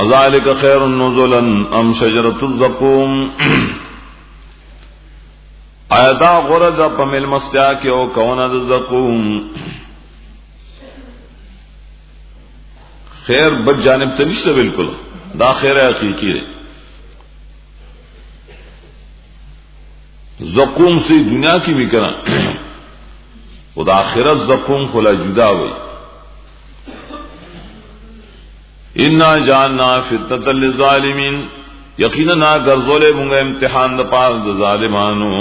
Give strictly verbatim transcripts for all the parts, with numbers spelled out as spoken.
ذالک خیر نزلا ام شجرۃ الزقوم ایدا غرض په مل مستیا کې او کونه د زقوم خیر بد جانب ته نشته بالکل دا خیر حقیقی ہے زقوم سے دنیا کی بھی کرا خدا آخرت زقوم کھلا جدا ہوئی انا جاننا فتنة للظالمین یقینا گرزولے مونگا امتحان دا پار دا ظالمانو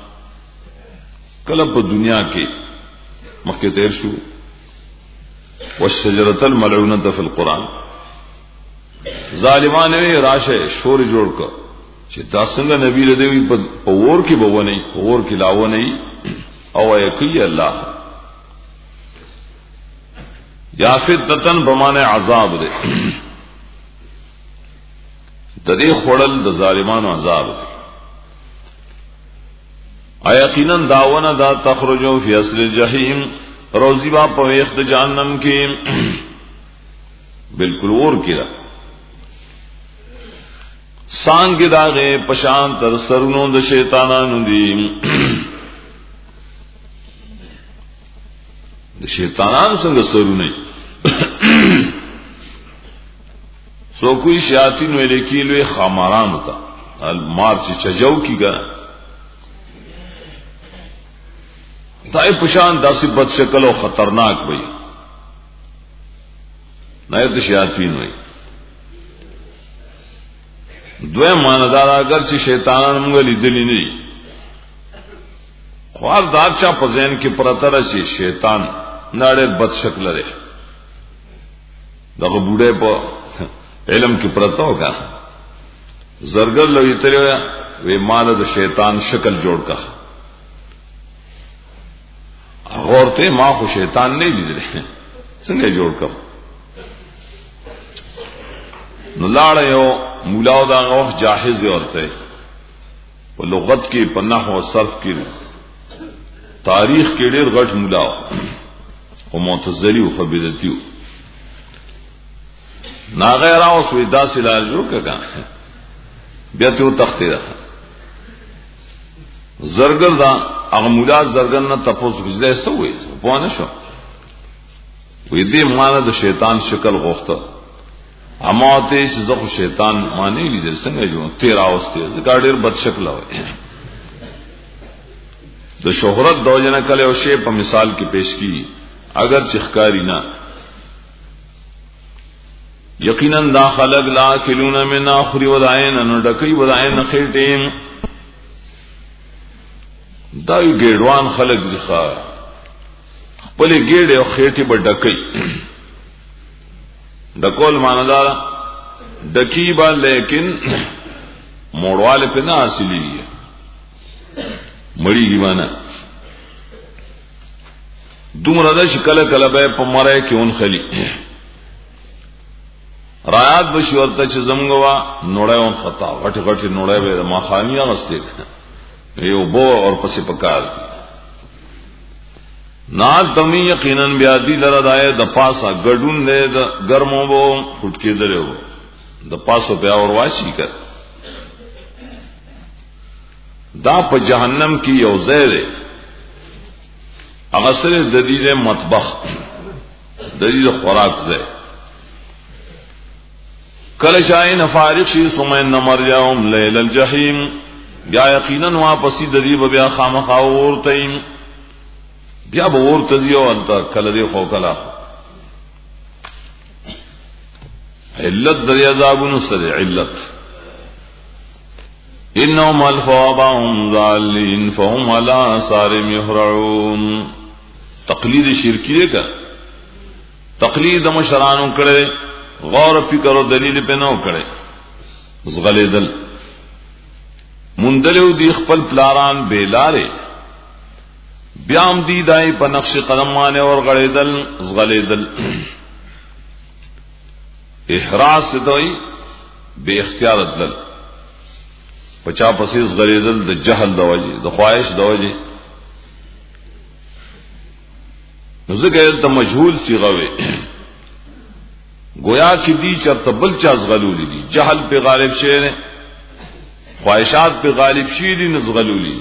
کلب دنیا کے مکہ تیر شو والشجرة الملعونة فی القرآن ظالمان وی راشه شور جوړ کا چې دا څنګه نبی له دوی په اور کې بو نه اور کې لاو نه او یقی الله یا فتنه بمانه عذاب ده د دې خړل د ظالمانو عذاب ده یقینا داونه دا تخرجو فی اصل الجحیم روزی با په وخت جهنم کې بالکل اور کې سانگ داغے پشان تر سرونوں د شیطانانو دی د شیطانانو څنګه سرونه سو کوئی شیاطین ویلے کی لوی خاماران ہوتا المار چې چجاو کی گا دای پشان داسې بد شکل او خطرناک وي نه د شیاطین وي دوی ماندار اگر چې شیطانان موږ لیدلی نه دي خو دا چا په ذهن کې پرته راشي شیطان ناړې بد شکل لري دغه بوډه په علم کې پرته وکا زرګر لوي تلو وی مال د شیطان شکل جوړ کا غورته ما خو شیطان نه لیدل څنګه جوړ کا نو لاړ یو مولا دا غوښ جاهز ورته په لغت کې په نحو او صرف کې تاریخ کې ډېر غټ مولا او معتزلی او خبیثتی نا غیر او سویدا سلال جو کګه بیا ته تختې ده زرګر دا هغه مولا زرګر نه تاسو گزده سوې په نه شو وې دې مانه د شیطان شکل غوښته اما ته چې زخه شیطان معنی لیدل څنګه جو تیر اوسته ګاډیر بد شکل وي د شهرت دوجنه کله او شی په مثال کې پیش کی اگر چخکاری نه یقینا دا خلق لا کلون من اخر ودائن نو ډکی ودائن خېټیم دا یو ګډوان خلق دي ښا خپل ګډه او خېټي به ډکی دکول ماندار ڈکی با لیکن موڑوالے پہ نہ حاصلی ہے مڑی گی مانا دوم ردش کل کلب ہے پمرے کیون خلی رایات بشورتا چھ زمگوا نوڑے اون خطا غٹ غٹ نوڑے بے ما خانیاں غستے یو بو اور پسی پکار ناز دمی یقیناً بیادی لرد آئے دا پاسا گڑون دے دا گرموں بو خودکی درے ہو دا پاسو پہ اور واشی کر دا پا جہنم کی یو زیرے اغسر ددید مطبخ ددید خوراک زیر کل شائن فارق شی سمین نمر جاؤم لیل الجحیم بیا یقیناً واپسی ددید بیا خامخاور تیم بیا به ور تزیو انت کله دی خو کلا علت د عذابونو سره علت انهم الفوابهم ضالين فهم على آثارهم يهرعون تقلید شرکی دی کا تقلید مشرانو کړي غور فکر او دلیل په نو کړي زغلیدل مندلو دی خپل پلاران بیلاره بیام دی دائی پا نقش قدم مانے اور غلیدل زغلیدل احراز سے دوئی بے اختیارت دل پچا پسی زغلیدل دا جہل دوجی دا خواہش دوجی نزد گئے دا مجھول سی غوے گویا کی دی چرته بل چا زغلولی دي جهل په غالب شي نه خواہشات په غالب شي دي نه زغلولی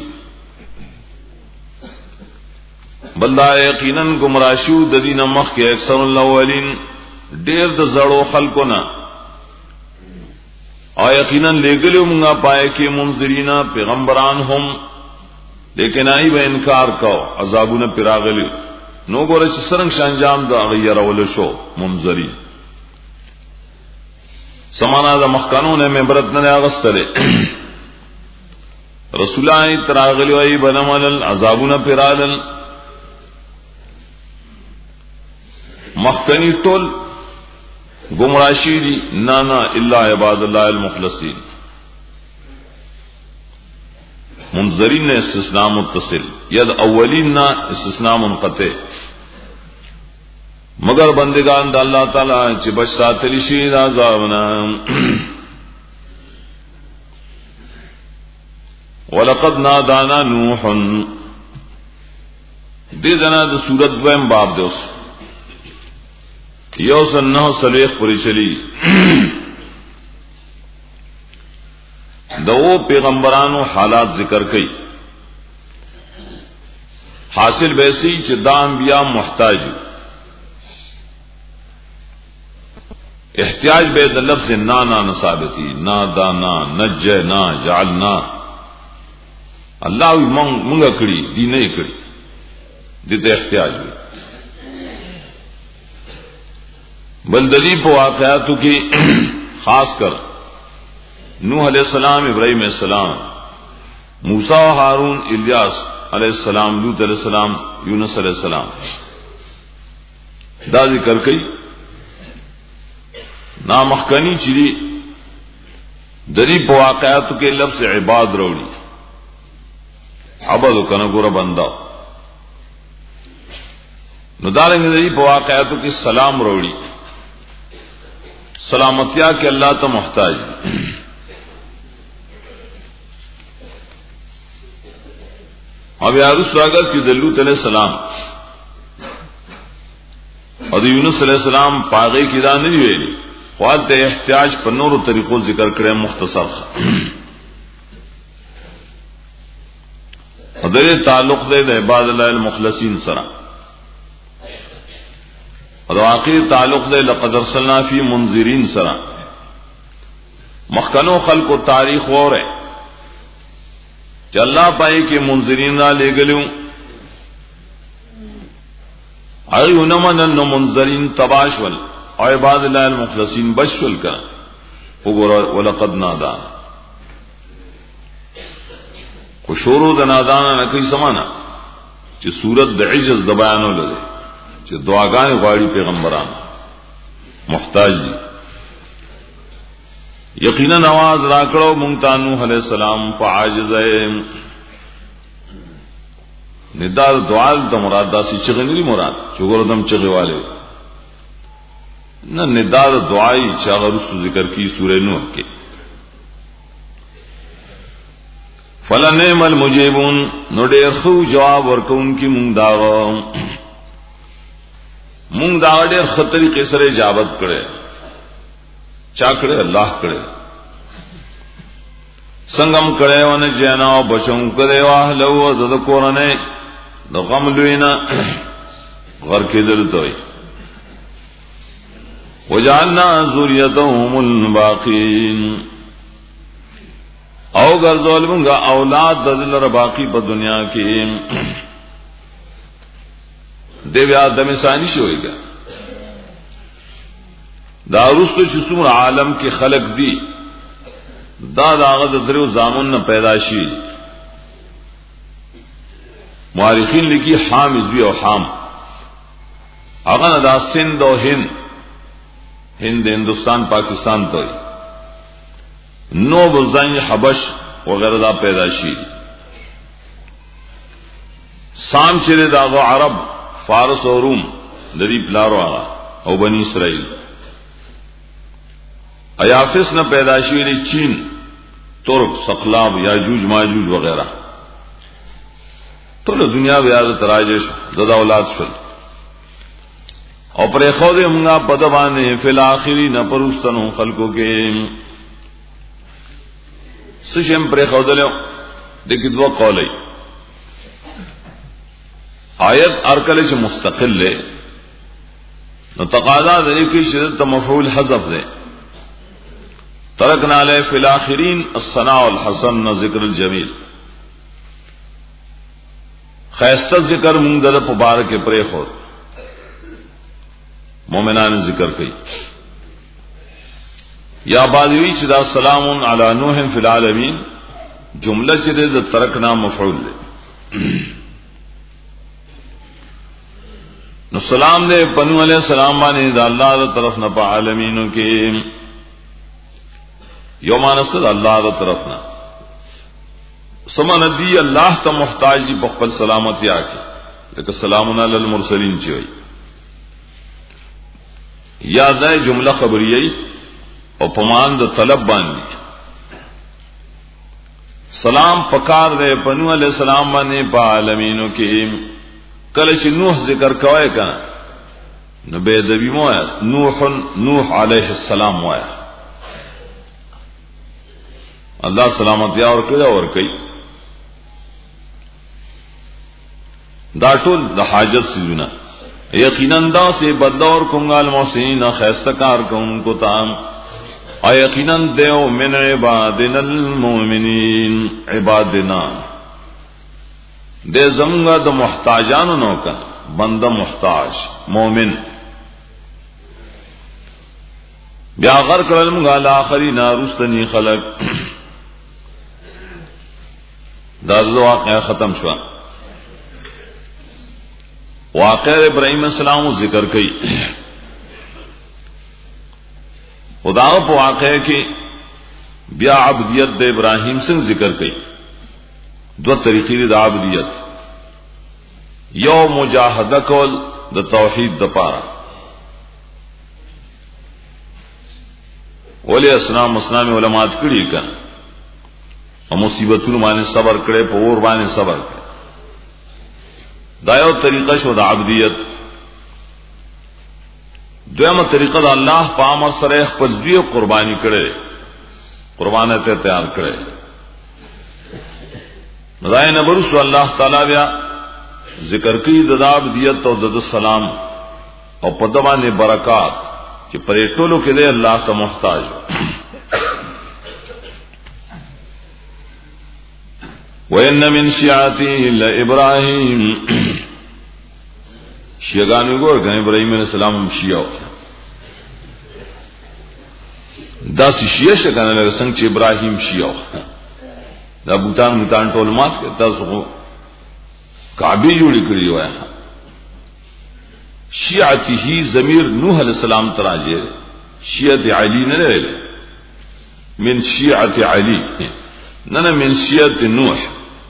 بلدا یقینا گمراشو د دین مخ کې اکثر الاولین ډیر د زړو خلکو نه او یقینا لګلو موږ پای کې منذرینا پیغمبران هم لیکن ای به انکار کو عذابونه پراغلی نو ګوره چې سرنګ شانجام د غیر ول شو منذری سمانا د مخکانونه مبرت نه اغستله رسولای تراغلی وای بنمل عذابونه پرالل مخکنی ټول گمراشی دی نانا الا عباد الله المخلصین منذرین استثناء متصل ید اولین نا استثناء منقطع مگر بندگان د الله تعالی چې بچ ساتلی شي دا عذابنا ولقد نادانا نوح دې دنا د سورۃ دویم باب دوس یو سن نو سلیخ پوری چلی دو پیغمبرانو حالات ذکر کئی حاصل بیسی چې دا انبیاء محتاج احتیاج بے د لفظ نانا نثابتی نا دانا نجنا جعلنا الله مونږه کړی دی نه کړی دته احتیاج وي بلدلی په واقعاتو کې خاص کر نوح علیہ السلام ابراہیم علیہ السلام موسی و ہارون الیاس علیہ السلام لوط علیہ السلام یونس علیہ السلام دا ذکر کئی نامخکنی چیزی دری په واقعاتو کې لفظ عباد روڑی عبادو کنا گورا بندہ نو دارنگی دری په واقعاتو کې سلام روڑی سلامتیا کے اللہ تو محتاج اب یارس راگت چی دلوت علیہ السلام اور یونس علیہ السلام پاغی کی دا نہیں ویلی خواد تے احتیاج پر نور طریقوں ذکر کرے مختصر اور دے تعلق دے دے عباد اللہ المخلصین سرا اور واقعی تعلق دے لقد ارسلنا فی منذرین سرا مخکنو خلق و تاریخ اور ہے کہ اللہ پائی کے منذرین را لے گلوں ایونمن انو منذرین تباشول اور عباد اللہ المخلصین بشول کا ولقد نادان خوشورو دا نادانا نکی سمانا چی صورت دا عجز دا بیانو لدے چې دعاګانې غواړي پیغمبران محتاج دي یقینا نواز راکړو مونږ ته نوح علیہ السلام په عاجزه ندار دعا د مراد داسي چې غنري مراد چې ګوردم چغواله نه ندار دعای چې هغه رسو ذکر کی سورہ نوح کې فلنعم المجيبون نو ډېر خو جواب ورکوونکي مونږ دا مونږ دا ډېر خطرې کې سره اجابت کړي چا کړي الله کړي څنګه کړي ونه جنا او بچو کړي واهلو د کورنۍ د غم لوینا غر کې دلته وجعلنا ذریتهم الباقین او ګرځول مونږه اولاد د دلر باقی په دنیا کې دیو آدم ثانی شوئی گا دا رستو چې څومره عالم کې خلق دی دا داغه د درو زامن نه پیدا شي مورخین لیکي حامز وی او حام هغه دا سند او هند هند هندستان پاکستان ته نو بلدان حبش وغیرہ دا پیدا شي سام چره داغه عرب فارس و روم دری پلارو آغا او بنی اسرائیل ایافس نہ پیداشی نے چین ترک سقلاب یاجوج ماجوج وغیرہ تو دنیا بیاد تراجش زدہ اولاد شد او پر خود منگا پدوانے فی الاخرین پرستنو خلقو کے سشم پر خود لیو دیکھ دو قولی آیت ارکل چھ مستقل لے نو تقاضا دے کی شدت مفعول حذف دے ترکنا لے فی الاخرین الثناء الحسن ذکر الجمیل خیستہ ذکر منگدد پبارک پر خود مومنان ذکر کئی یا بادوی چدا سلام علی نوح فی العالمین جملہ چدے دا ترکنا مفعول دے نو سلام دے پنو علیہ السلام بانے دا اللہ دا طرف نا پا عالمینوں کے یومان صد اللہ دا طرف نا سمن دی اللہ تا محتاج دی بخبل سلامتی آکے لیکن سلامنا للمرسلین چوئی یاد ہے جملہ خبریئی اور پمان دا طلب باندی سلام پکار دے پنو علیہ السلام بانے پا عالمینوں کی کلش نوح ذکر کوئے کنا نبی دبی مویا نوح نوح علیہ السلام مویا اللہ سلامتی اور کدا اور کئی دا ټول د حاجت سیزونا یقیناً دا سے بدور کنگال محسنین خیستکار کن کو تام اور یقیناً دیو من عبادنا المؤمنین عبادنا دے زمگا دا محتاجانو نوکن بندہ محتاج مومن بیا غر کرلمگا الآخرین رستنی خلق دا دو واقعہ ختم شوا واقع ابراہیم السلام ذکر کئی خدا پا واقع کی بیا عبدیت دے ابراہیم سے ذکر کئی دو طریقی دا عبدیت یو مجاہدہ کول دا توحید دا پارا ولی اسلام اسلام علماء کڑی کن اور مصیبتون مانے صبر کرے پور بانے صبر کرے دایو طریقہ شو دا عبدیت دویم طریقہ دا اللہ پامر سریخ پجدی قربانی کرے قربانت تیار کرے مدائے نبرسو اللہ تعالی بیا ذکر کی دا عبدیت اور دا سلام اور پدوان برکات کہ پریٹولو کے دے اللہ کا محتاج وَإِنَّ مِن شِيَعَتِهِ لَإِبْرَاهِيمَ شیعگانوی گور کہ ابراہیم علیہ السلام ہم شیعہ دا سی شیعہ شکانا لگا سنگ چھ ابراہیم شیعہ دا بوتان بوتان ٹولمات کے تاسو کعبی جوڑی کری ہوا ہے شیعتہی ضمیر نوح علیہ السلام تراجے شیعت علی نہ لے من شیعت علی نہ من شیعت نوح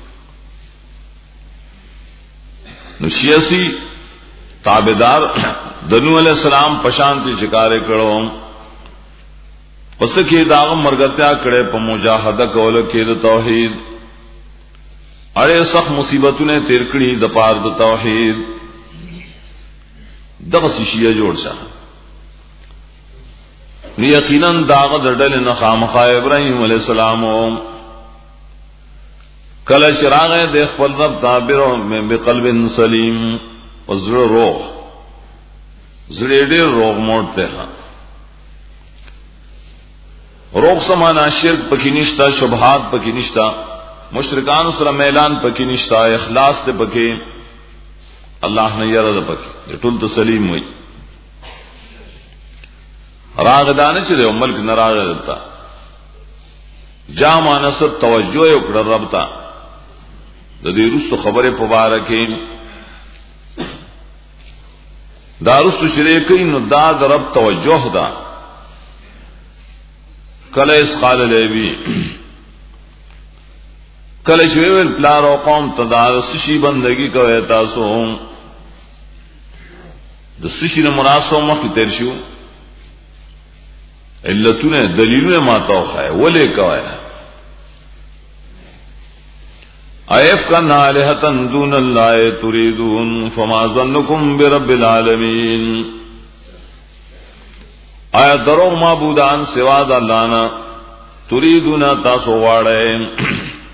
نو شیعسی تابدار دنو علیہ السلام پشانتی شکارے کرو پس کی داغم مرگتیا کرے پا مجاہدہ کولو کی دا توحید ارے سخت مصیبتوں نے تیرکڑی دا پار دا توحید دغسی شیعہ جوڑ سا یقیناً داغ دردل نخامخا ابراہیم علیہ السلام کل چراغ دیکھ پل رب تعبیر میں بقلب سلیم وزر روغ زریڈی روغ موڑتے ہیں روغ سمانا شرک پکی نشتا شبہات پکی نشتا مشرکان سر میلان پکی نشتا اخلاص تے پکی اللہ نے یرد پکی ٹول تو سلیم ہوئی راغ دانے چلے ملک نہ راغ دتا جامع نصر توجہ اکڑا ربتا ددی رست خبر پبارکی دا رست شریکی نو دا دا رب توجہ دا کل اس قال لیوی کل شویل پلار و قوم تدار سشی بندگی کو احتاسو دا سشی نمناسو مخی ترشو علتو نے دلیلو نے ماتاو خواہ ولے کوئے ایف کا نالحتن دون اللہ تریدون فما ظنکم برب العالمین آیا دروغ معبودان سوا د الله نه تريدون تاسو غواړئ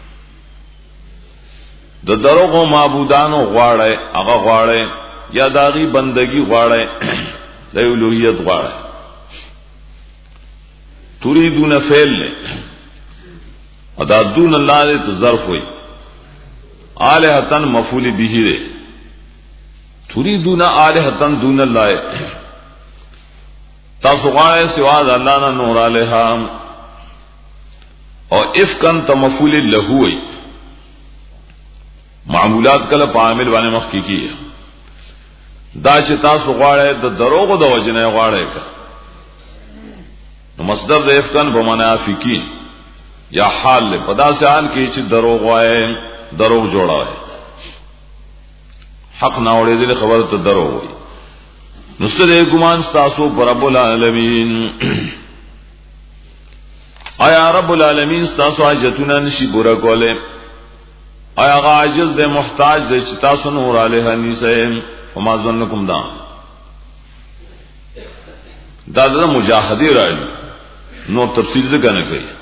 د دروغ معبودانو غواړئ هغه غواړئ یا داغي بندگی غواړئ د الوهیت غواړئ تريدون فعل ادا دون الله دې ظرف وي الہتن مفعول به دې تريدون الہتن دون الله تاسو غواړئ سوا د الله نه نور الہ او افکن تمفعول له وي معمولات کله په عامل باندې مخ کی کی دا چې تاسو غواړئ د دروغ د وجنه غواړئ نو مصدر د افکن په معنا فقین یا حال له پدا سے حال کې چې دروغ وایي دروغ جوړاوي حق نه اورې دې خبره ته دروغ وایي نو ستاسو ګمان تاسو پر رب العالمین آیا رب العالمین تاسو حاجتونه نشي پورا کوله آیا عاجز دے محتاج دے چې تاسو نور علیه نیسه وما ظنکم دا دا د مجاهدی راځي نو تفصیل څنګه نه کوي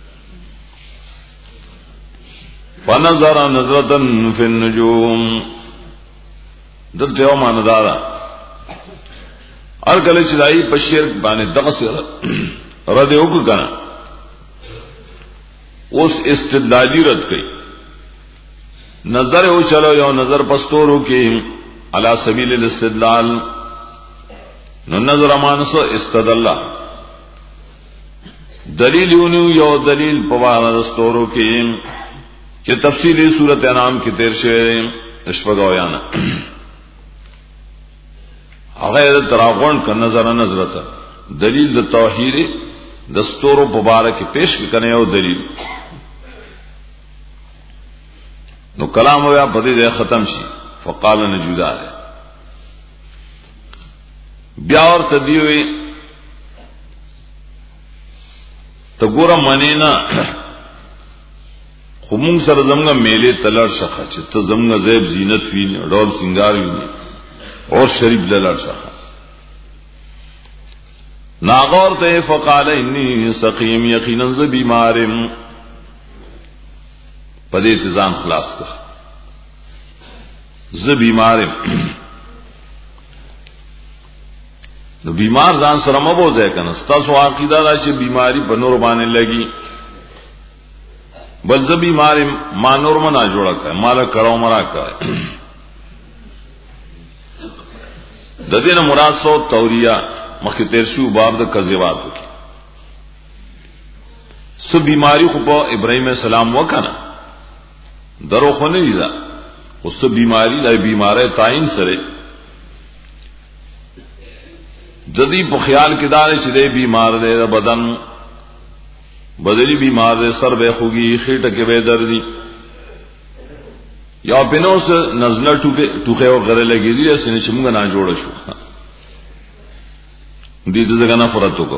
فنظر نظرة فی النجوم دلته یو معنا دا هر کله چې دای په شرک باندې دغه سره رد وکړه کنه اوس استدلالی رد کوي نظر او چلو یو نظر پستورو کې علی سبیل الاستدلال نو نظر مانسو استدلال دلیل یو دلیل په واره دستورو کې چې تفصیلی صورت انعام کې تیر شوی اشفقو یانا هغه تراغون ک نظر نظرته دلیل د توحید دستورو مبارک پیش کنه یو دلیل نو کلام ویا پدې ده ختم شي فقال نجودا بیا اور تدیوی تو ګور منینا خمون سره زمغه میله تلر شخه چې ته زمغه زیب زینت ویني ډول سنگار ویني اور شریف دلر شخه ناغور ته فقال انی سقیم یقینا ز بیمارم پدې ځان خلاص کړ ز بیمارم نو بیمار ځان سره مبوځه کنه تاسو عقیده دا چې بیماری په نور باندې لګي بل ز بیمارم ما نور منا جوړه کړه مال کړهو مرا کړه د دې نه مراد سو توریه مخکې تیر شو باب د کذباتو کې سو بیماری خو په ابراهیم السلام وکنه درو خو نه دی اوس بیماری لای بیماره تعین سره جدی په خیال کې دار چې دی بیمار دی بدن بدلی بیمار دی سر به خوږي خېټه کې به دردي یا بنوس نزله ټوکه ټوکه او غره لګېږي اسنه چې موږ نه جوړ شو دې دې څنګه نفرت وکړو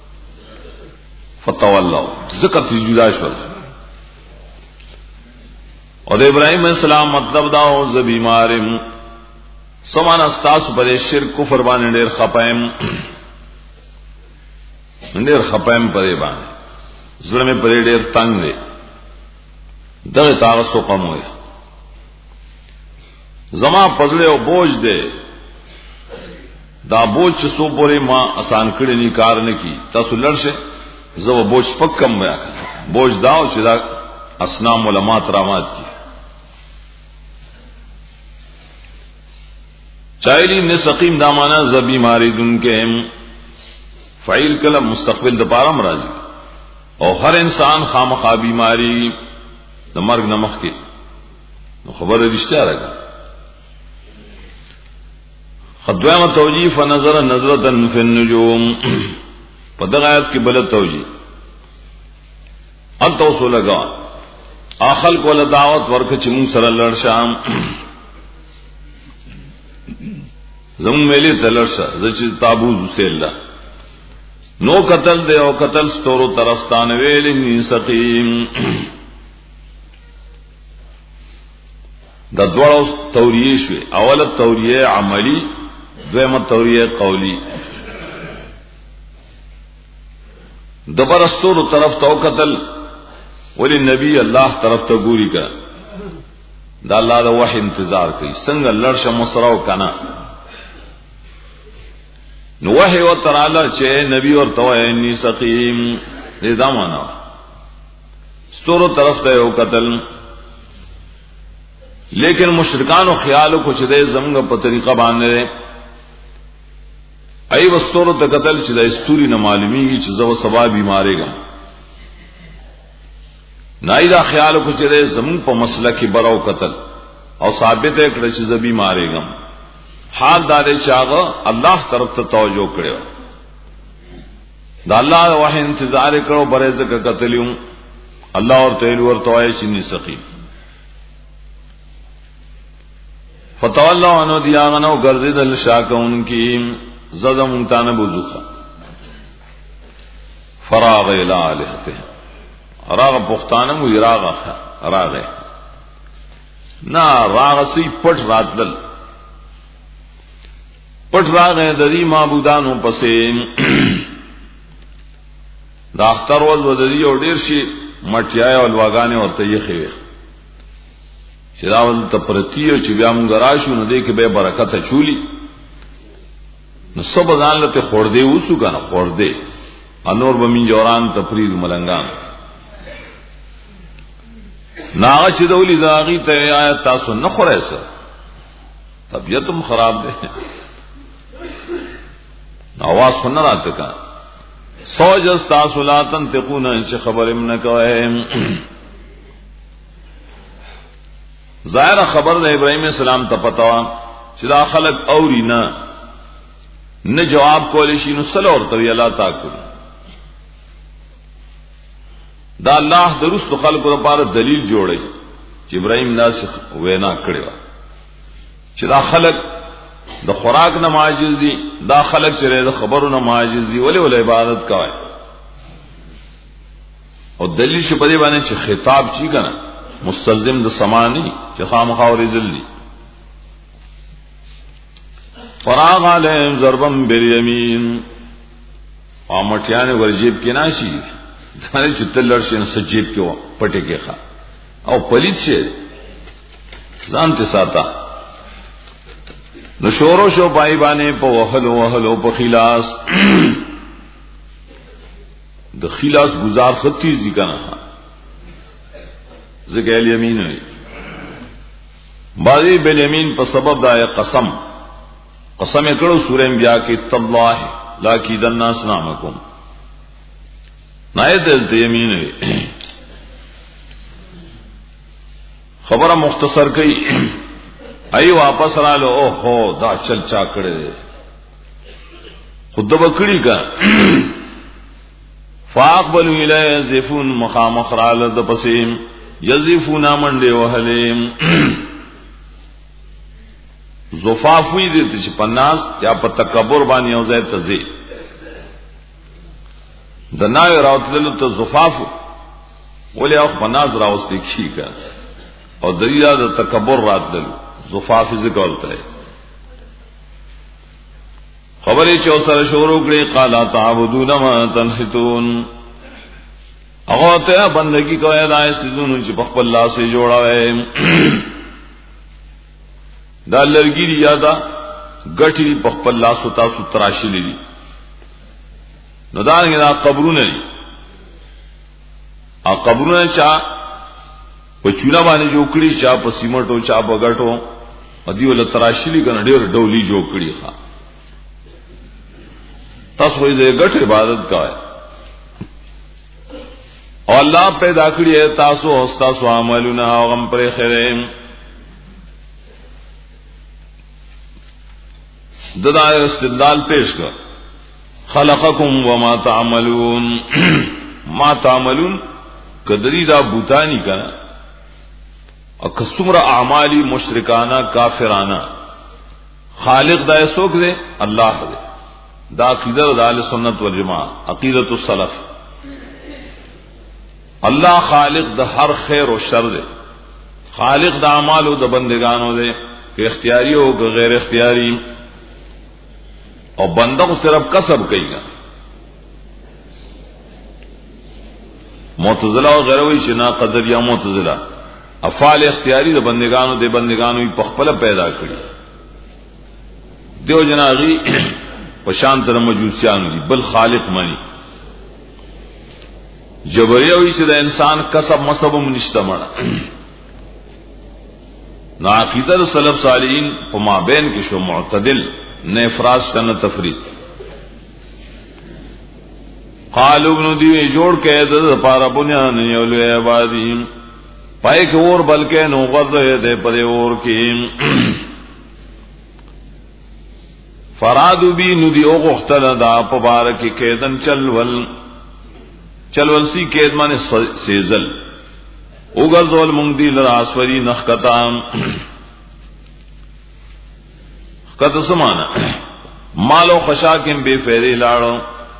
فتولوا ذکر تی جدا شول اور ابراہیم السلام مطلب دا او ز بیمارم سمان استاس پر شرک کفر باندې ډېر خپایم ډېر خپایم پرې باندې زړه مې پرې ډېر تنگ دی دغه تاسو قوم وي زما پزړه او بوج دی دا بوج چې سو پورې ما آسان کړی نه کار نه کی تاسو لړشه زو بوج پکم بیا بوج داو چې دا اسنام علماء ترامات کی چایلی نے سقیم دامانا ز بیماری دن کے فعیل کلم مستقبل د پارم راضی او ہر انسان خامخا بیماری د مرگ نمخ کی نو خبر رشتہ رگا خدوام توجیه فنظر نظرتا فی النجوم پدغایت کی بلد توجیه التوسو لگا آخل کو لدعوت ورک چمون سر لرشام زمون میلی تلرشا زچ تابوز سے اللہ نو قتل دے او قتل ستورو طرفتان ویلی من سقیم دا دوڑا توریه شوی اول توریه عملی دویم توریه قولی دبرستور طرف تو قتل ولی نبی الله طرف ته ګوري کا دا الله د وحی انتظار کوي څنګه لړشه مسراو کنا نو وحی او تعالی چې نبی اور تو انی سقیم دې دا معنا ستورو طرف ته یو قتل لیکن مشرکانو خیالو کو چې دې زمغه په طریقه باندې ای وستورو ته قتل چې د استوري نه معلومیږي چې زو سبا بیمارېګا نایدا خیالو کو چې دې زمون په مسله کې براو قتل او ثابت کړ چې زبی مارېګم حال دا دې چاغه الله طرف ته توجه کړو دا الله وحی انتظار کړو برې زکه قتلیو الله اور تیل ور توای چې ني سقي فتولوا انو دیاغنو ګرځیدل شاکون کی زدم تانه بوزوخه فراغ الى الهته راغ پختانه مو راغه راغه نا راغ سی پټ راتل پټ راغه د دې معبودانو پسې دا اختر ول ودی او ډیر شي مټیای او لواګانې ورته یې خوي شراول ته پرتی او چې بیا مونږ راشو نو دې کې به برکت چولی نو سب ځان له خور دې وسو کنه خور دې انور بمین جوران تفرید ملنګان ناغه چې دولی داغي ته آیات تاسو نه خورئ سر طبیعتم خراب ده نواز خنه راته کا سوج تاسو لا تنتقون چې خبر من کوي ظاهر خبر د ابراهيم السلام ته پتاوا چې دا خلق اوري نه نه جواب کولی شي نو سلو ورته الله تعالی دا الله درست خلقو لپاره دلیل جوړي چې ابراهيم ناسخ وینا کړی و چې دا خلق د خوراک نه معجز دي دا خلق چې د خبرو نه معجز دي ولې ولې عبادت کوي او دلیل شي په دې باندې چې خطاب چی کنه مستلزم د سمانی چې خامخاوري دلی فراغ علیهم ضربا بالیمین امټیان ورجیب کې ناشي دانه چې تلر شي سجیب کې و پټه کې ښا او پلیت شه ځان ته ساته نو شورو شو پای باندې په وهلو وهلو په خلاص د خلاص گزار خطی ذکر نه ذکر الیمین وی بعضی بالیمین په سبب دا قسم قسم کړو سورہ انبیاء کې تالله لا کیدن اسلامکم نایت دلته یمین وی خبره مختصر کړي ای واپس را لو او هو دا چل چا کړي خود بکړي کا فاقبلوا الی یذفون مخامخ را ل د پسیم یذفون منډه وهلیم زفافوی دې چې پناس یا په تکبر باندې او زید تزي د ناوی راوتلو ته زفاف ولې او پناس راوستي کی کا او دریا د تکبر راتلو زفاف ذکر ولته خبرې چې اوسره شروع کړي قال تعبدون ما تنحتون هغه ته بندگی کوي دا سيزونو چې په خپل لاس یې جوړاوي دا لرګي یادا غټي په خپل لاس او تاسو تراشلې دي نو دا نه دا قبرونه دي ا قبرونه چا په چولا باندې جوړ کړی چا په سیمټو چا په غټو ادي ول تراشلې کنه ډېر ډولي جوړ کړی ښا تاسو یې غټ عبادت کوي او الله پیدا کړی تاسو او تاسو عملونه او غم پر خیره ددا استدلال پیش کړ خلقکم وما تعملون ما تعملون قدری دا بوتانی کنا او کسمر اعمالی مشرکانہ کافرانہ خالق دا سوک دے اللہ دے دا عقیدت دا اہل سنت والجماعت عقیدت السلف اللہ خالق دا ہر خیر و شر دے خالق دا اعمال و دا بندگانو دے کہ اختیاری ہو کہ غیر اختیاری اور بندہ کو صرف کسب کئی گا معتزله او غیروی شنا قدر یا معتزله افعال اختیاری د بندگانو د بندگانو په خپل پیدا کړی دیو جناغي په شان تر مجوسیانو دي بل خالق مانی جبريه وی چې د انسان کسب مسب منشتمړه نا عقیده سلف صالحین په مابین کې شو معتدل نه افراط نه تفریط قالوا ابن دی جوړ کې د پاره بنیان یو لوی آبادی پای کې اور بلکې نو غرض دې پرې اور کې فرادو بی ندی او غختل دا پبارک کېدن چلول چلول سی کېد باندې سیزل او غزول مونږ دی لرا اسوري نخکتام کته سمانا مالو خشاکم بے فیری لاړو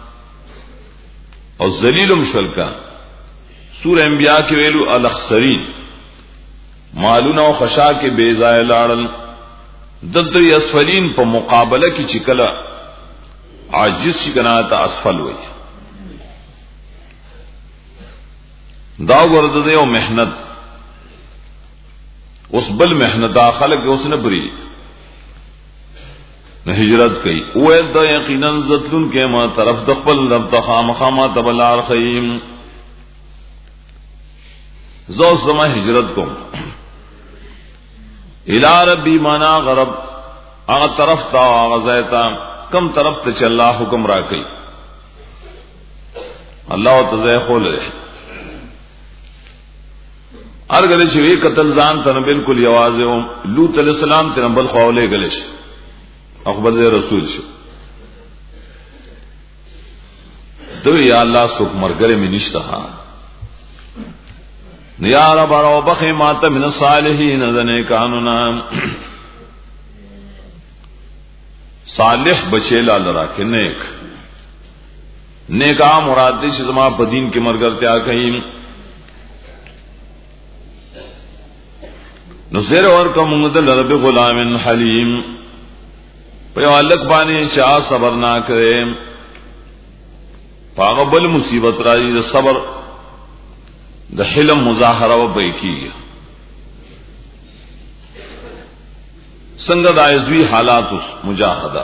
او ذلیلم شلکا سورہ انبیاء کې ویلو الاخسرین مالونه او خشاک بے ځای لاړل دلته اسفلین په مقابله کې چکلا عاجز شي کنا ته اسفل وای دا ورته یو مهنت اوس بل مهنت خلک اوس نه بری نه هجرت کوي او دا یقینا ذاتلون کې ما طرف د خپل رب ته خامخما تبلار خیم زو زما هجرت کوم الى ربی مانا غرب اغا طرف تا اغا زیتا کم طرف تا چا اللہ حکم را کئی اللہ تزای خول رہے ارگلے چوی قتل زان تن بالکل یوازے ہوں لوت علیہ السلام تن بل خوالے گلے شو اخبر رسول شو تو یا اللہ سوک مرگرے میں نشتا ہاں یا رب رو بخی ماتا من الصالحین ذنے کانونا صالح بچے لال راکے نیک نیک آم مراد دی چیزما پا دین کے مرگر تیا کہیں نصیر اور کا منگدل رب غلام حلیم پیو علق بانی چاہ صبر نہ کرے پاغبل مصیبت راجی صبر د حلم مظاهره و بیکی څنګه د ایزوی حالات مجاهده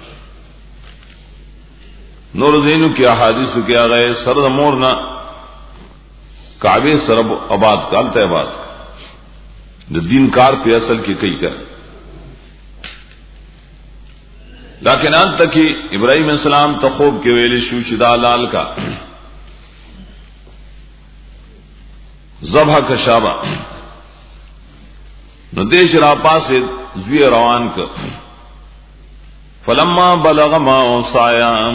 نور زینو کی احادیث کې هغه سر د مورنا کعبه سر آباد کالته آباد د دین کار په اصل کې کوي کړ لیکن انت کی ابراہیم السلام ته خوب کې ویل شو چې دا لال کا ذبح کا شابه نو دیش را پاسه زوی روان ک فلما بلغ ما سایام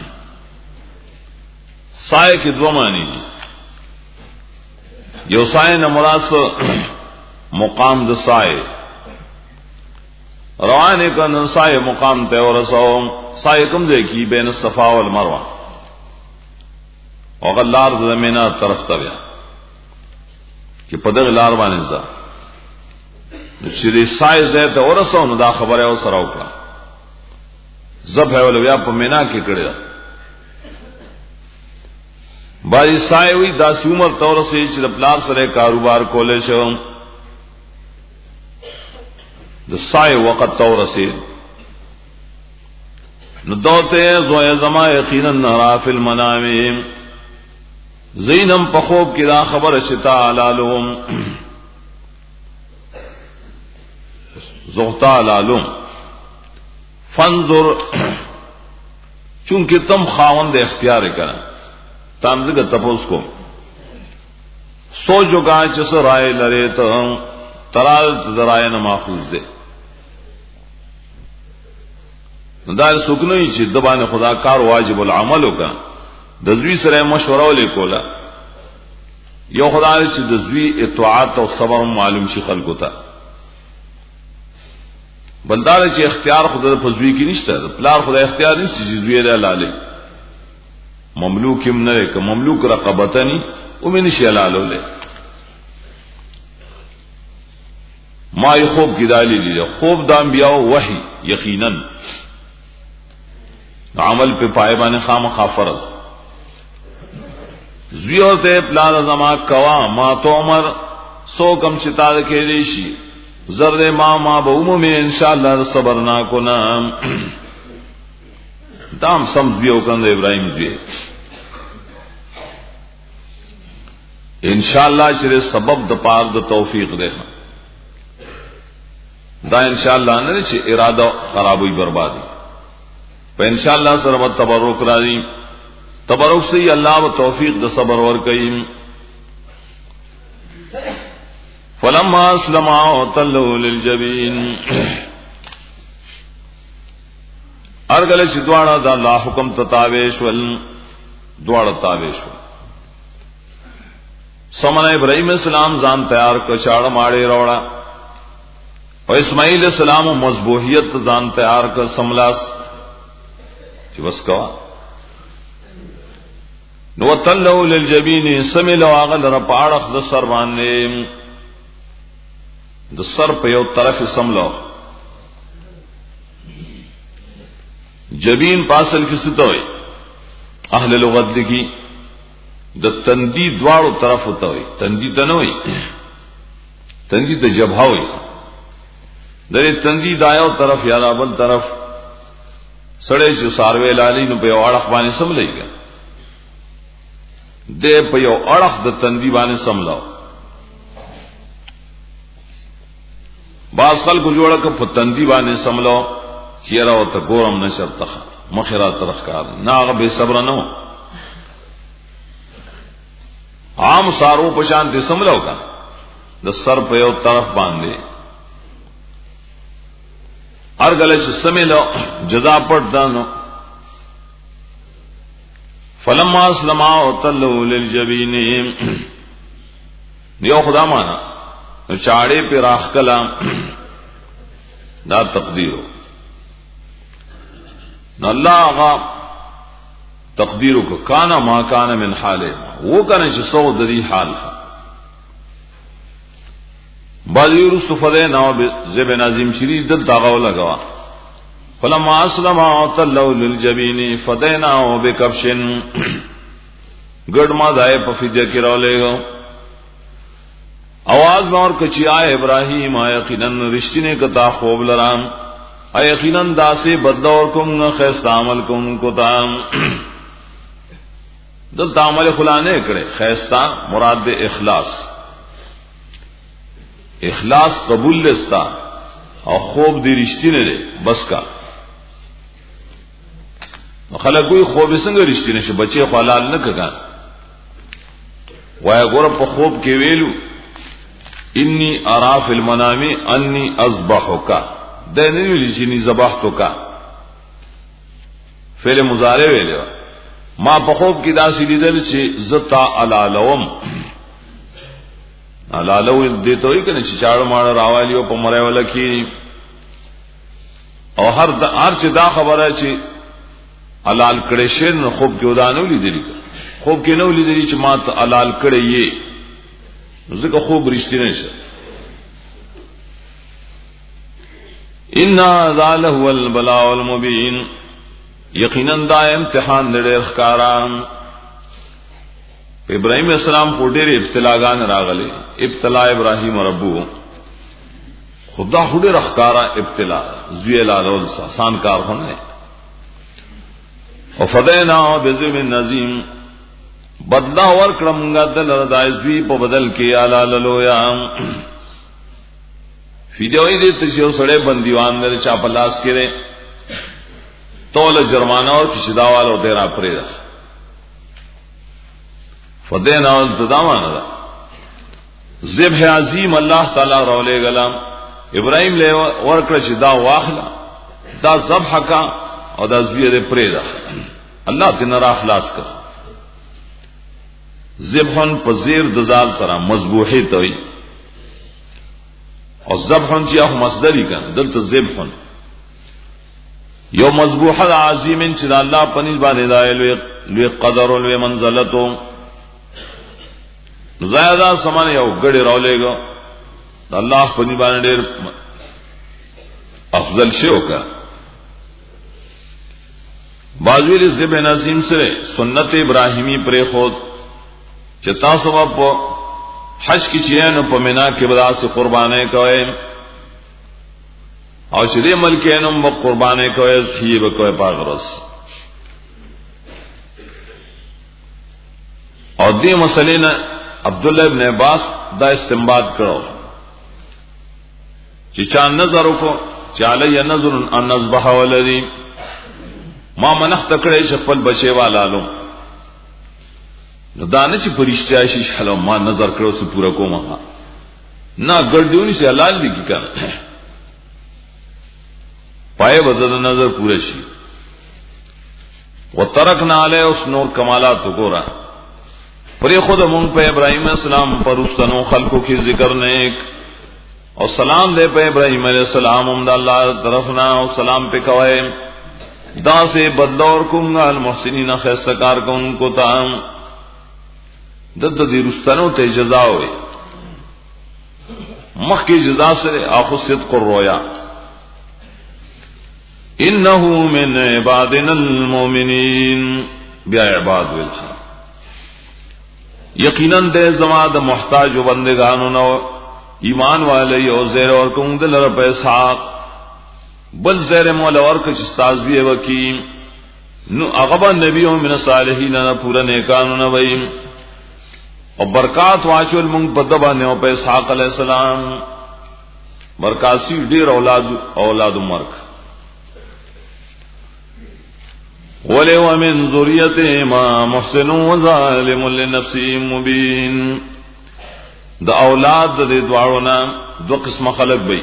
سایه کی دو معنی یو سایه نه مراد مقام د سایه روان ک نو سایه مقام ته ورسو سایه کوم ځای کی بین الصفا والمروه او غلار زمینه طرف ته بیا کہ پدغ لار باندې ځه چې دې سایه زه ته ورسو نو دا خبره او سره وکړه ذبح ول بیا په مینا کې کړی بای سایه وی دا عمر تور سه چې د پلار سره کاروبار کولې شو د سایه وخت تور سه نو دوته زوی زما یقینا نرا فی المنام زینم په خوب کې دا خبر شتا علالهم زغتا علالهم فانظر چونکہ تم خاوند اختیار کرا تامزگا تپوس کو سوچو گا چس رائے لرے تو ترال درائے نہ ماخوذ دے دار سکنوی چی دبان خدا کار واجب العملو کا دزوی سره مشوره ولیکولا یو خدای چې دزوی اطاعت او صبر معلوم شي خلکو ته بلدار چې اختیار خدای په زوی کې نشته پلار خدای اختیار نشته چې زوی له لاله مملوک هم نه ک مملوک رقبتنی او من شي لاله له ما خوب کې دالی دي خوب د انبیاء وحی یقینا عمل په پای باندې خامخا فرض زویو ته پلان زما کوا ما تو عمر سو کم چتا کې دیشي زرد ما ما به عموم ان شاء الله صبر نا کو نام دام سم زویو کنده ابراهيم زوی ان شاء الله چې سبب د پاره د توفیق ده دا ان شاء الله نه چې اراده خرابوي بربادي په ان شاء الله سره تبرک راځي تبرک سے اللہ و توفیق د صبر ور کئ فلما اسلم وتلوا للجبین ارغل چې دواړه د الله حکم تتاویش ول دواړه تاویش ول سمنه ابراهيم السلام ځان تیار ک چاړه ماړې روړه او اسماعیل السلام مذبوحیت ځان تیار ک سملاس چې بس کا نو تلو للجبین سمل واغل رپاړخ د سر باندې د سر په یو طرف سملو جبین پاسل کی ستوي اهل لغت لکی د تندی دواړو طرف ہوتا وي تندی ته نه وي تندی ته جبهه وي درې تندی دایو طرف یا بل طرف سړې چې ساروي لالی نو په اړه باندې سملېږي دے په یو اړخ د تندی باندې سملاو باس خلکو جوړه ک په تندی باندې سملاو چیرې او ته ګورم نشر تخ مخرا ترخکار ناغه به صبر نه عام سارو په شان دې سملاو کا د سر په یو طرف باندې ارګل چې سملاو جزا پټ دانو فلما اسلم وتلوا للجبین یو خدا معنا چاړې په راخ کلام دا تقدیر نو الله غا تقدیر کو کانا ما کان من حاله وہ کنه چې سو د دې حال باذیر صفده نو زبن عظیم شری دل تاغو لگا فلما اسلم وتلوا للجبین فدیناه بکبش گڑ ما دای په فدیه کې راولېګو आवाज مور کچیا ابراهیم یقینا رښتینه کتا خوب لرام یقینا داسې بدور کوم خیست عمل کوم کو تام د عمل خلانه کړي خیستا مراد د اخلاص اخلاص قبول لستا او خوب دی رښتینه ده بس کا خلک وی خوب څنګه رښتینه شي بچي حلال نه کګا وای ګور په خوب کې ویلو انی ارا فی المنام انی اذبحک د نه ویل چې ني ذبحتک فعل مضارع ویلو ما په خوب کې داسې لیدل چې زتا علالوم علالو دې ته وی کنه چې چاړو ماړه راوالیو په مړای ولکی او هر هر چې دا خبره چې حلال کړي شه نو خوب کې ودانو لیدلی خوب کې نو لیدلی چې ما ته حلال کړي یې ځکه خوب رښتینه شه ان ذال هو البلاء المبین یقینا دا امتحان ډېر ښکارا ابراهيم السلام په ډېر ابتلاګان راغلي ابتلا ابراهيم ربو خدا ډېر ښکارا ابتلا زویلا رول آسان کار نه او فدینا بذم النظیم بدلا ور کړمګه دل رضایزوی په بدل کې اعلی لویا فیدیوی دې ته یو سړی بندیوان نه چا پلاس کړي تول جرمانه او کشداوالو دې را پرې ده فدینا التدامانه ده ذبح عظیم الله تعالی رولې غلام ابراهيم له ورکړه چې دا واخلا دا ذبح کا او دا زوی دې پرې ده الله دې نه را خلاص کړ ذبحن پذیر دزال سره مذبوحه ته وي او ذبحن چې هغه مصدری کړه دلته ذبحن یو مذبوحه عظیم چې الله پنځ باندې دایلو لوی قدر او لوی منزلتو زیاده سامان یو غړي راولېګو الله پنځ باندې ډېر افضل شی وکړه باذویل ذبح نظیم سره سنت ابراهیمی پر خود چې تاسو په حج کې چې نو په مینا کې بدا سي قربانې کوي او چې دې ملک نو په قربانې کوي هي به کوي پاغرس او دې مسلې نه عبد الله ابن عباس دا استنباط کړو چې چا نظر وکړو چې علی نظر ان نذبح ولدی ما منخت کړی چې خپل بچي والالو نو دانه چې پرشتیا شي حلال ما نظر کړو چې پورا کومه نه ګردونی سے حلال دي کی کنه پای بدل نظر پورا شي وترکنا علی اس نور کمالات وګورا پرې خود مونږ په ابراهیم السلام پر واستنو خلقو کې ذکر نیک او سلام دے پہ ابراہیم علیہ السلام امد اللہ طرفنا او سلام پہ کوئے دا سے بدلور کنگا المحسنین خیستکار کو ان کو تام دد دی رستنو تے جزا ہوئے مخ کی جزا سے آخو صدق الرویا انہو من عبادنا المومنین بیا عباد والخا یقیناً دے زماد محتاج و بندگانو نو ایمان والے او زیر اور کون دل رب اسحاق بل زیر مولا اور کچھ استاذ بھی وکیم نو اغبا نبیوں من صالحین نہ پورا نیکانو نہ ویم اور برکات واشو المنگ بدبا نے او پہ اسحاق علیہ السلام برکاسی ډیر اولاد اولاد مرک ولے ومن ذریته محسن وظالم لنفسه مبین دا اولاد د دوارو نام دو قسم خلق بئی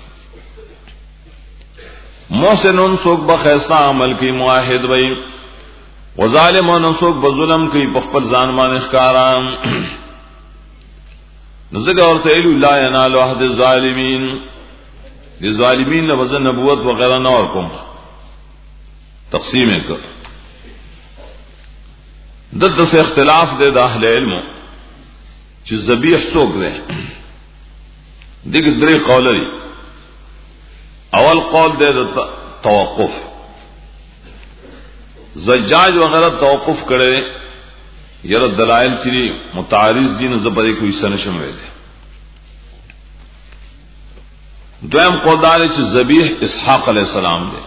محسنون سوک بخیستا عمل کی معاہد بئی وظالمون سوک بظلم کی پخپل زانمان اخکارام نزدہ اور تیلو لا ینالو احد الظالمین دی ظالمین لبزن نبوت وغیرہ نور کم تقسیم کر دد سے اختلاف دے دا اہل علمو چې ذبیح څوک دی دغه درې قول لري اول قول دی د توقف زجاج وغیرہ توقف کړي یره دلائل چې متعارض دي نه زبرې کوي سن شمه دي دویم قول دی چې ذبیح اسحاق علیہ السلام دی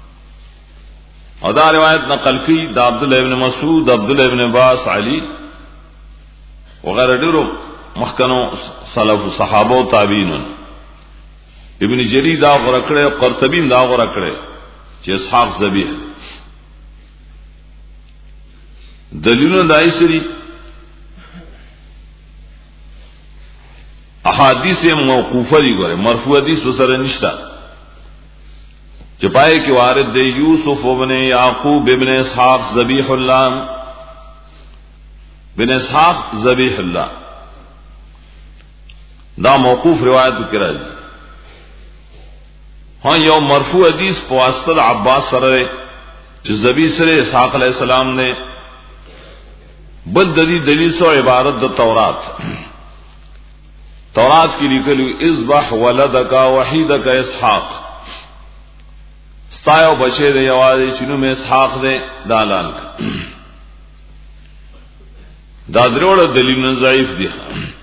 او دا روایت نقل کی دا عبد الله ابن مسعود عبد الله ابن عباس علی وغیرہ ډیرو مخکنو سلف صحابه او تابعین ابن جریر دا غرکړه قرطبی دا غرکړه چې اسحاق ذبیح دلیلونه دای سری احادیث موقوفه دي ګوره مرفوع حدیث وسره نشتا چې پای کې وارد دی یوسف ابن یعقوب ابن اسحاق ذبیح الله بن اسحاق ذبیح اللہ دا موقوف روایت کرا دی ہاں یو مرفوع حدیث پواسطہ عباس سره چې ذبیح سره اسحاق علیہ السلام نے بل دلیل دلیل سو عبارت د تورات تورات کی لکھل اذبح ولدک وحیدک اسحاق ستایو بچے دے یوازې شنو میں اسحاق دے دالان دا دروړه دلیل ضعیف دي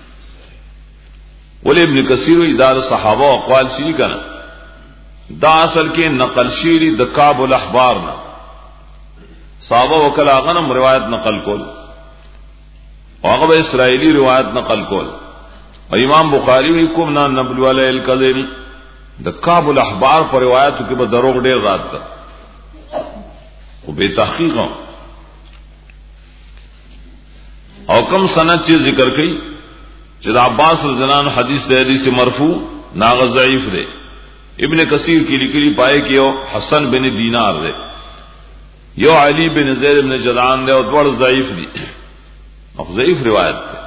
ول ابن کثیر اداره صحابه او اقوال شي کنه دا اصل کې نقل شيری د کعب الاحبار نه صحابه وکلا غنم روایت نقل کول او هغه اسرائیلی روایت نقل کول او امام بخاری وی کوم نه نبل علی الکذب د کعب الاحبار پر روایت کې به دروغ ډیر رات ده او به تحقیق او کم سند چې ذکر کړي چې د عباس رضی الله عنه حدیث دی حدیث مرفوع ناغ ضعیف دی ابن کثیر کی لکلی پائے کہ حسن بن دینار دی یو علی بن زید بن جدعان دی او دوړ ضعیف دی او ضعیف روایت دی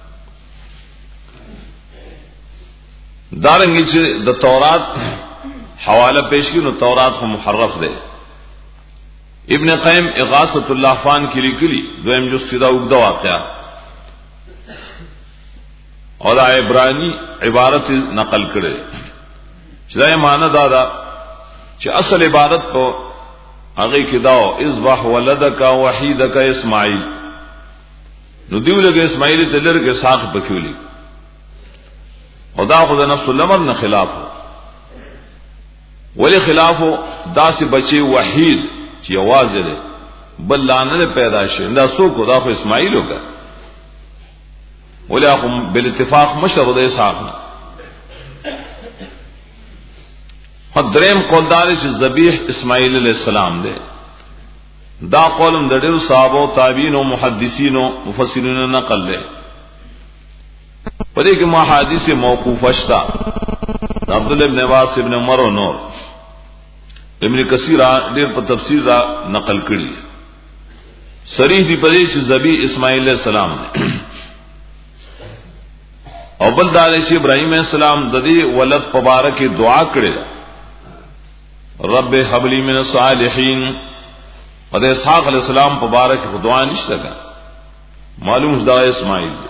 دارنګ چې د تورات حواله پیش کړي نو تورات خو محرف دی ابن قیم اغاثۃ اللهفان کی لکلی دویم جو سیدھا وګدا واقعا اور عبرانی عبارت نقل کړي چې دا معنی دا دا چې اصل عبارت په هغه کې دا اذبح ولدک وحیدک اسماعیل نو دیو لګ اسماعیل تلر کې ساخ پکولی خدا خدا نفس الامر نه خلاف ولی خلاف داس بچي وحید چې आवाज لري بل لانه پیدا شي دا سو کو دا خو اسماعیل وکړه ولی اخو بالاتفاق مشر د اسحاق نه حضرم قولدار چې ذبیح اسماعیل علیہ السلام دی دا قولم د ډیرو صحابه او تابعین او محدثین او مفسرین نقل لري پدې کې محادثه موقوفه شتا عبد الله ابن عباس ابن عمر او نور ابن کثیر ډیر په تفسیر را نقل کړي صریح دی پدې چې ذبیح اسماعیل علیہ السلام دی او بل دا چې ابراهیم علیہ السلام د دې ولد مبارک دعا کړې رب هب لي من الصالحین او د اسحاق علیہ السلام مبارک دعا نشته کا معلوم دا اسماعیل دی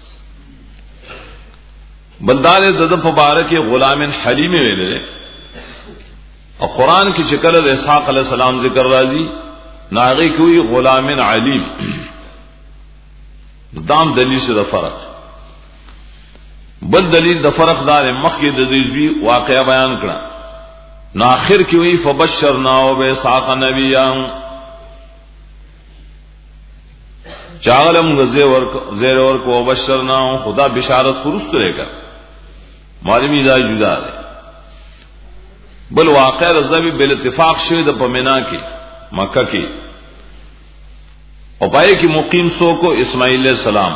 بلدار د مبارک غلام حلیم ویلې او قران کې چې کله د اسحاق علیہ السلام ذکر راځي ناغي کوي غلام علیم دام دلیل څه د فرق بل دلیل د فرق دار مخکې د دې واقعا بیان کړه نو اخر کې وی فبشرنا وباسحاق نبیا چاغلم غزه ورک زیر ورک وبشرنا خدا بشارت خرست لريګا معلومی دا جدا ده بل واقع رضوی بل اتفاق شوی د پمینا کې مکه کې او پای کې مقیم سو کو اسماعیل علیہ السلام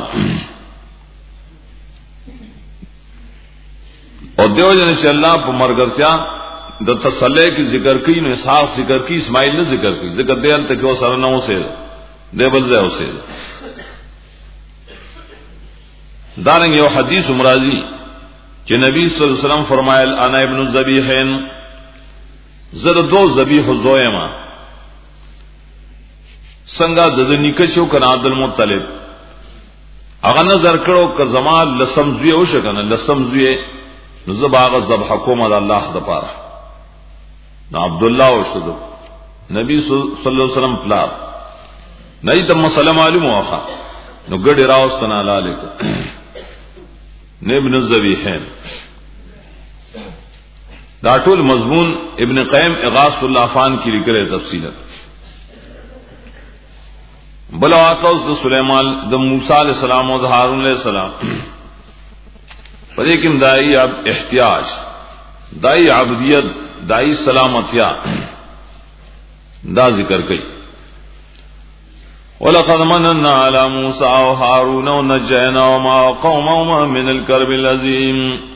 او دیو جن چې الله په مرګرتیا د تسلی کی ذکر کوي نو اسحاق ذکر کوي اسماعیل نه ذکر کوي ذکر دیان ته کو سره نه اوسه دی بل ځای اوسه دارنګ یو حدیث مرادی چې نبی صلی الله علیه وسلم فرمایل انا ابن الذبیحین زر دو ذبیح زویما څنګه د نیکه شو کنا عبد المطلب هغه نظر کړو ک زمان لسم زوی او شکنه لسم زوی نو زباغه ذبح کوم د الله د پاره نو عبد الله او شد نبی صلی الله علیه وسلم پلا نه ته مسله معلومه واخا نو ګډي راوستنه علیک ابن الذبیحین دا ټول مضمون ابن قیم اغاث اللافان کی لیکل تفصیلا بل واقعو د سليمان د موسی علیہ السلام او د هارون علیہ السلام پدې کې دای اب احتیاج دای عبدیت دای سلامتیا دا ذکر کړي ولقد مننا على موسى وهارون ونجيناهما وقومهما من الكرب العظيم